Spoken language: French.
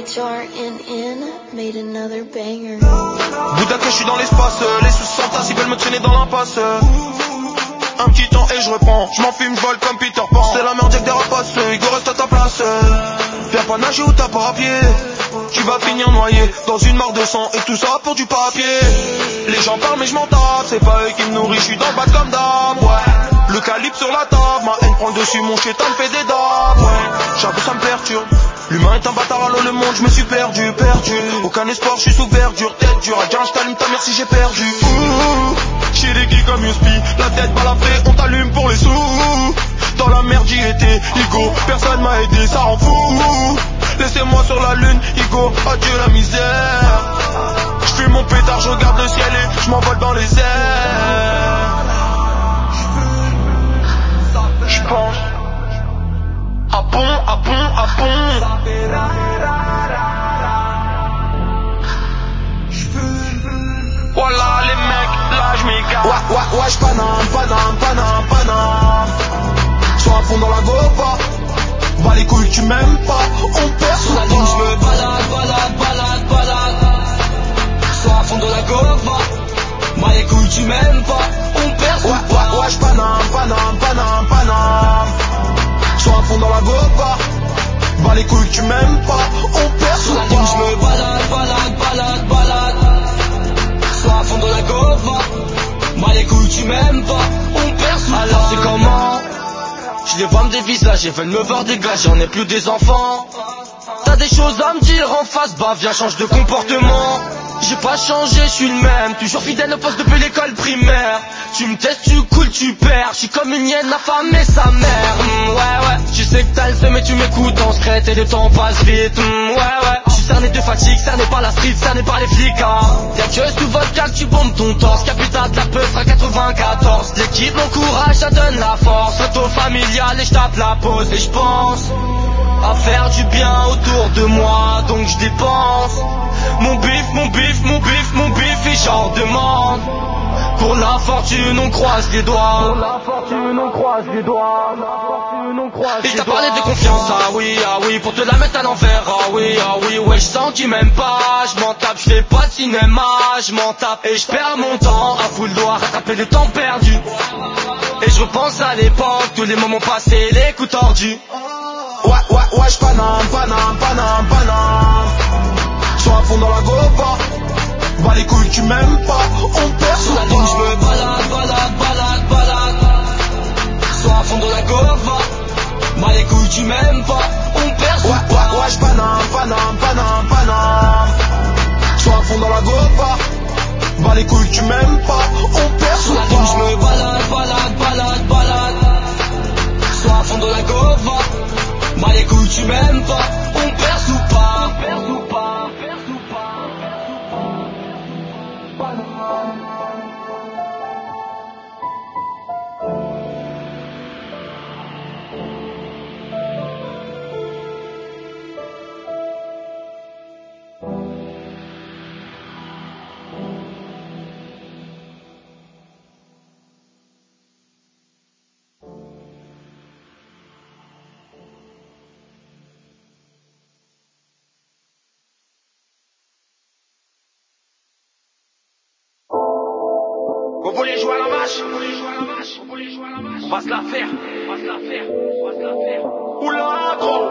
HRNN made another banger. Bouddha que je suis dans l'espace, les sous-santas ils veulent me traîner dans l'impasse. Un petit temps et je reprends, je m'en fume, je vole comme Peter Pan. C'est la merde, y'a que des rapaces, Hugo reste à ta place. Viens pas nager ou t'as pas pied, tu vas finir noyé dans une mare de sang et tout ça pour du papier. Les gens parlent mais je m'en tape, c'est pas eux qui me nourrissent, je suis dans le bas comme d'hab, ouais. Le calibre sur la table, ma haine prend le dessus, mon chétan me fait des dabs, ouais. J'avoue ça me perturbe, l'humain est un bâtard, allô le monde, je me suis perdu. Aucun espoir, je suis sous verdure, tête dure, à je t'allume ta mère si j'ai perdu. J'ai des geeks comme Yuspi, la tête balafrée, on t'allume pour les sous. Dans la merde j'y étais, Igo, personne m'a aidé, ça rend fou. Laissez-moi sur la lune, Igo, adieu la misère. J'fume mon pétard, je regarde le ciel et je m'envole dans les airs. J'pense à bon. Voilà les mecs, là j'm'égare. Ouais, j'paname. Sois à fond dans la gopa. Bah les couilles tu m'aimes pas, on perd sous la ligne. J'me balade. Sois à fond dans la gopa. Bah les couilles tu m'aimes pas, on perd sous la ligne. Ouais, j'paname. Sois à fond dans la gopa. Bah les couilles tu m'aimes pas, on perd sous la ligne. J'me balade. Sois à fond dans la gova, bah les couilles tu m'aimes pas, on perd sous. Alors c'est comment? Je les vois me dévisager, ils veulent me voir dégager, on n'est plus des enfants. T'as des choses à me dire en face, bah viens change de comportement. J'ai pas changé, je suis le même, toujours fidèle au poste depuis l'école primaire. Tu me testes, tu coules, tu perds, je suis comme une hyène affamée sa mère. Ouais, je sais que t'as le seum mais tu m'écoutes en secret et le temps passe vite. Ouais, je suis cerné de fatigue, cerné par la street, cerné par les flics. Y'a que sous vodka que tu bombes ton torse, capitale de la peur à 94. L'équipe m'encourage, ça donne la force, retour familial et je tape la pause. Et je pense à faire du bien autour de moi, donc je dépense mon bif et j'en demande. Pour la fortune on croise les doigts. Et t'as parlé de confiance, ah oui, pour te la mettre à l'envers, ah oui, ouais, je sens qu'il m'aime pas, je m'en tape, je fais pas de cinéma, je m'en tape et je perds mon temps à vouloir rattraper le temps perdu. Et je repense à l'époque, tous les moments passés, les coups tordus. Ouais, j'paname. Sois à fond dans la gopa. Bah les couilles tu m'aimes pas, on perd sous la ligne. J'me balade. Sois à fond dans la gopa. Bah les couilles tu m'aimes pas, on perd sous. Ouais, j'paname. Sois à fond dans la gopa. Bah les couilles tu m'aimes pas, on perd sous la ligne. J'me balade. Sois à fond dans la gopa. Bah les couilles tu m'aimes pas, on perd sous pas. Vous voulez jouer à la vache? On va se la faire. Oula, gros.